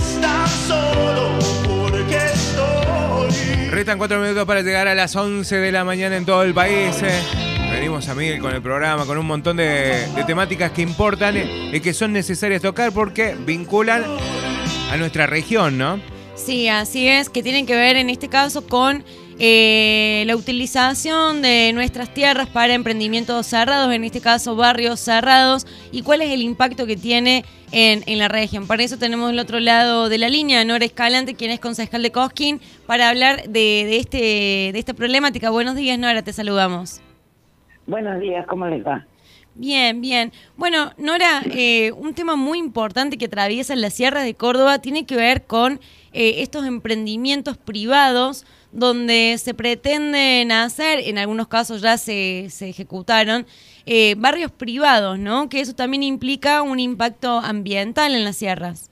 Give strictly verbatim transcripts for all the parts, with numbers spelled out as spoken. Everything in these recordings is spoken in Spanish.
estás solo porque estoy. Restan cuatro minutos para llegar a las once de la mañana en todo el país. Eh. Venimos a Miguel con el programa, con un montón de, de temáticas que importan eh, y que son necesarias tocar porque vinculan a nuestra región, ¿no? Sí, así es, que tienen que ver en este caso con eh, la utilización de nuestras tierras para emprendimientos cerrados, en este caso barrios cerrados, y cuál es el impacto que tiene en, en la región. Para eso tenemos del otro lado de la línea a Nora Escalante, quien es concejal de Cosquín, para hablar de, de, este, de esta problemática. Buenos días, Nora, te saludamos. Buenos días, ¿cómo les va? Bien, bien. Bueno, Nora, eh, un tema muy importante que atraviesa las sierras de Córdoba tiene que ver con eh, estos emprendimientos privados donde se pretenden hacer, en algunos casos ya se, se ejecutaron, eh, barrios privados, ¿no? Que eso también implica un impacto ambiental en las sierras.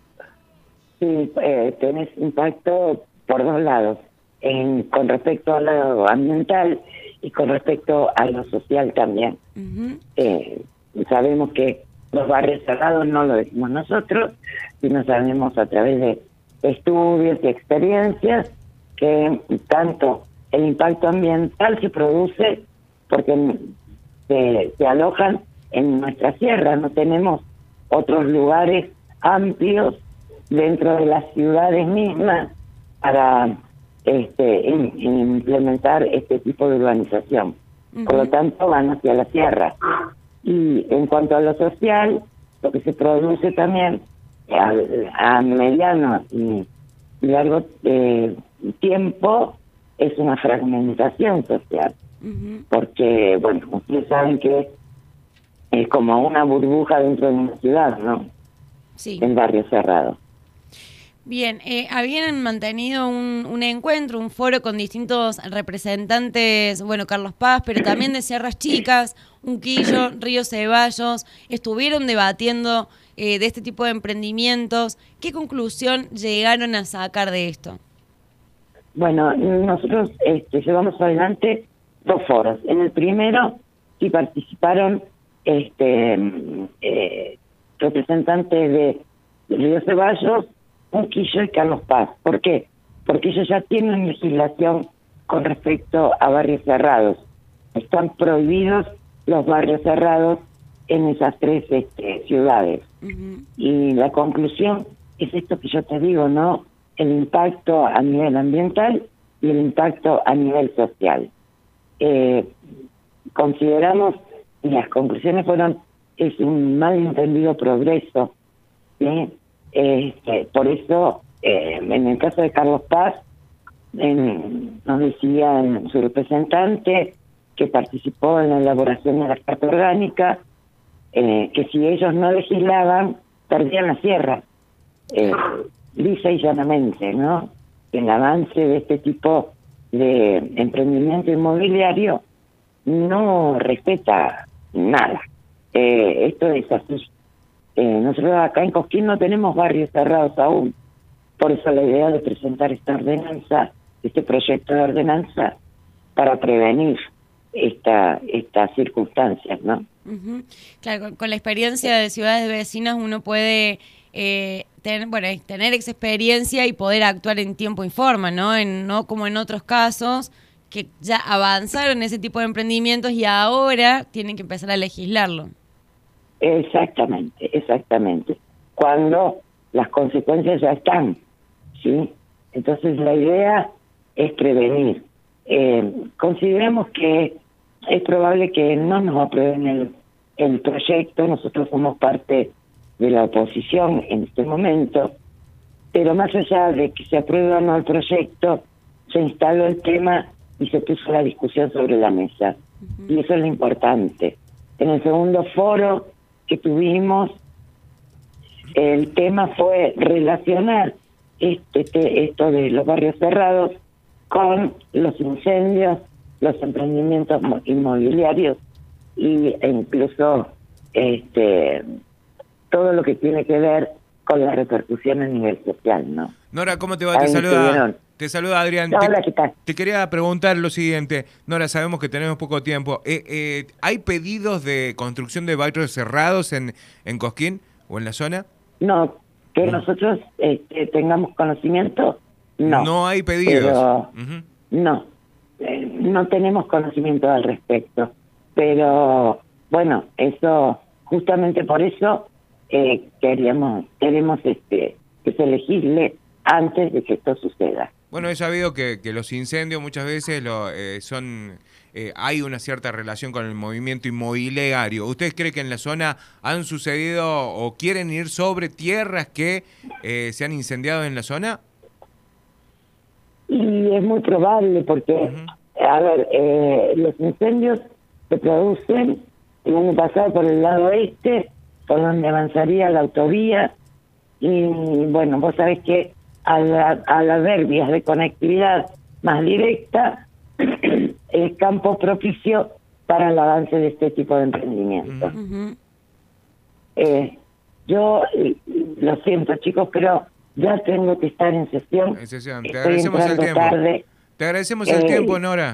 Sí, eh, tenés impacto por dos lados, en, con respecto al lado ambiental y con respecto a lo social también. Uh-huh. Eh, sabemos que los barrios cerrados no lo decimos nosotros, sino sabemos a través de estudios y experiencias que tanto el impacto ambiental se produce porque se, se alojan en nuestra sierra, no tenemos otros lugares amplios dentro de las ciudades mismas para este in, implementar este tipo de urbanización. Uh-huh. Por lo tanto, van hacia la sierra. Y en cuanto a lo social, lo que se produce también a, a mediano y largo eh, tiempo es una fragmentación social. Uh-huh. Porque, bueno, ustedes saben que es como una burbuja dentro de una ciudad, ¿no? Sí. En barrios cerrados. Bien, eh, habían mantenido un, un encuentro, un foro con distintos representantes, bueno, Carlos Paz, pero también de Sierras Chicas, Unquillo, Río Ceballos, estuvieron debatiendo eh, de este tipo de emprendimientos. ¿Qué conclusión llegaron a sacar de esto? Bueno, nosotros este, llevamos adelante dos foros. En el primero sí participaron este, eh, representantes de Río Ceballos, Unquillo y Carlos Paz. ¿Por qué? Porque ellos ya tienen legislación con respecto a barrios cerrados. Están prohibidos los barrios cerrados en esas tres este, ciudades. Uh-huh. Y la conclusión es esto que yo te digo, ¿no? El impacto a nivel ambiental y el impacto a nivel social. Eh, consideramos, y las conclusiones fueron, es un malentendido progreso, ¿sí? Este, por eso, eh, en el caso de Carlos Paz, en, nos decía su representante que participó en la elaboración de la Carta Orgánica, eh, que si ellos no legislaban, perdían la sierra, eh, lisa y llanamente, ¿no? El avance de este tipo de emprendimiento inmobiliario no respeta nada. Eh, esto es así. Eh, nosotros acá en Cosquín no tenemos barrios cerrados aún, por eso la idea de presentar esta ordenanza, este proyecto de ordenanza para prevenir esta estas circunstancias, ¿no? Uh-huh. Claro, con, con la experiencia de ciudades vecinas uno puede eh, tener, bueno, tener esa experiencia y poder actuar en tiempo y forma, ¿no? En, no como en otros casos que ya avanzaron ese tipo de emprendimientos y ahora tienen que empezar a legislarlo. Exactamente, exactamente. Cuando las consecuencias ya están, ¿sí? Entonces la idea es prevenir. Eh, consideramos que es probable que no nos aprueben el, el proyecto, nosotros somos parte de la oposición en este momento, pero más allá de que se apruebe o no el proyecto, se instaló el tema y se puso la discusión sobre la mesa. Uh-huh. Y eso es lo importante. En el segundo foro que tuvimos, el tema fue relacionar este, este esto de los barrios cerrados con los incendios, los emprendimientos inmobiliarios y, e incluso este todo lo que tiene que ver con la repercusión a nivel social, ¿no? Nora, ¿cómo te va? Te saluda, te saluda Adrián. Hola, te, ¿qué tal? Te quería preguntar lo siguiente. Nora, sabemos que tenemos poco tiempo. Eh, eh, ¿Hay pedidos de construcción de barrios cerrados en, en Cosquín o en la zona? No, Que nosotros este, tengamos conocimiento, no. No hay pedidos. Pero, Ujú. no, eh, no tenemos conocimiento al respecto. Pero, bueno, eso, justamente por eso eh, queríamos, queremos este, que se legisle antes de que esto suceda. Bueno, he sabido que, que los incendios muchas veces lo, eh, son eh, hay una cierta relación con el movimiento inmobiliario. ¿Ustedes creen que en la zona han sucedido o quieren ir sobre tierras que eh, se han incendiado en la zona? Y es muy probable porque, uh-huh. a ver, eh, los incendios se producen el año pasado por el lado este, por donde avanzaría la autovía, y bueno, vos sabés que al, al haber vías de conectividad más directa, es campo propicio para el avance de este tipo de emprendimiento. Uh-huh. eh, yo eh, lo siento, chicos, pero ya tengo que estar en sesión. En sesión. Te Estoy agradecemos el tiempo. Tarde. Te agradecemos Eh, el tiempo, Nora.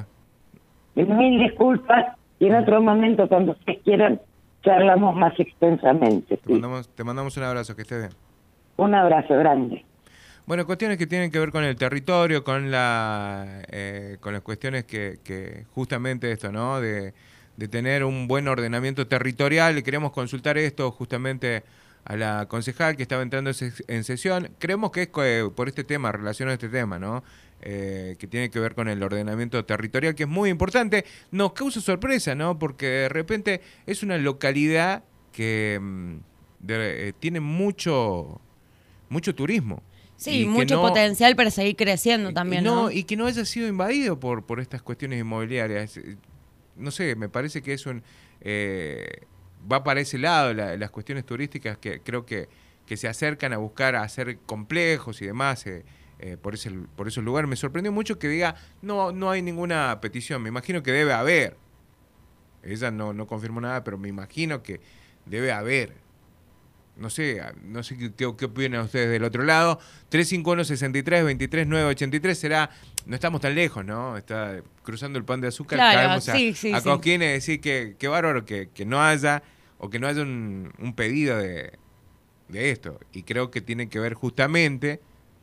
Mil disculpas y en otro momento, cuando ustedes quieran, charlamos más extensamente. Te ¿sí? mandamos, te mandamos un abrazo, que estés bien. Un abrazo grande. Bueno, cuestiones que tienen que ver con el territorio, con la eh, con las cuestiones que, que justamente esto, ¿no? De, de tener un buen ordenamiento territorial. Le queremos consultar esto justamente a la concejal que estaba entrando en sesión. Creemos que es por este tema, relacionado a este tema, ¿no? Eh, que tiene que ver con el ordenamiento territorial, que es muy importante. Nos causa sorpresa, ¿no? Porque de repente es una localidad que de, eh, tiene mucho, mucho turismo. Sí, mucho no, potencial para seguir creciendo también, no, ¿no? Y que no haya sido invadido por, por estas cuestiones inmobiliarias. No sé, me parece que es un... Eh, va para ese lado la, las cuestiones turísticas que creo que, que se acercan a buscar a hacer complejos y demás eh, eh, por, ese, por esos lugares. Me sorprendió mucho que diga, no, no hay ninguna petición. Me imagino que debe haber. Ella no, no confirmó nada, pero me imagino que debe haber. No sé, no sé qué, qué, qué opinan ustedes del otro lado. tres cinco uno, seis tres, veintitrés, nueve ochenta y tres será, no estamos tan lejos, ¿no? Está cruzando el pan de azúcar, claro, caemos sí, a, sí, a sí. Cosquín y decir que, que bárbaro que, que no haya, o que no haya un, un pedido de, de esto. Y creo que tiene que ver justamente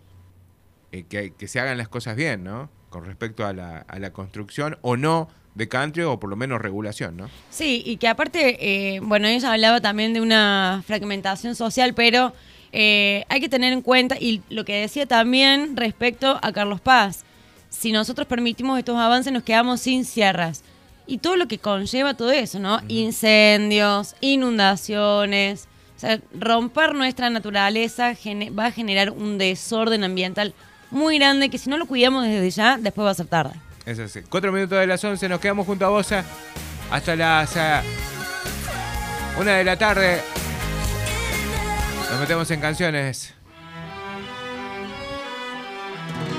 eh, que, que se hagan las cosas bien, ¿no? Con respecto a la, a la construcción o no de country, o por lo menos regulación, ¿no? Sí, y que aparte, eh, bueno, ella hablaba también de una fragmentación social, pero eh, hay que tener en cuenta, y lo que decía también respecto a Carlos Paz, si nosotros permitimos estos avances nos quedamos sin sierras, y todo lo que conlleva todo eso, ¿no? Uh-huh. Incendios, inundaciones, o sea, romper nuestra naturaleza gene- va a generar un desorden ambiental muy grande que si no lo cuidamos desde ya, después va a ser tarde. Es así. Cuatro minutos de las once, nos quedamos junto a vos hasta las uh, una de la tarde. Nos metemos en canciones.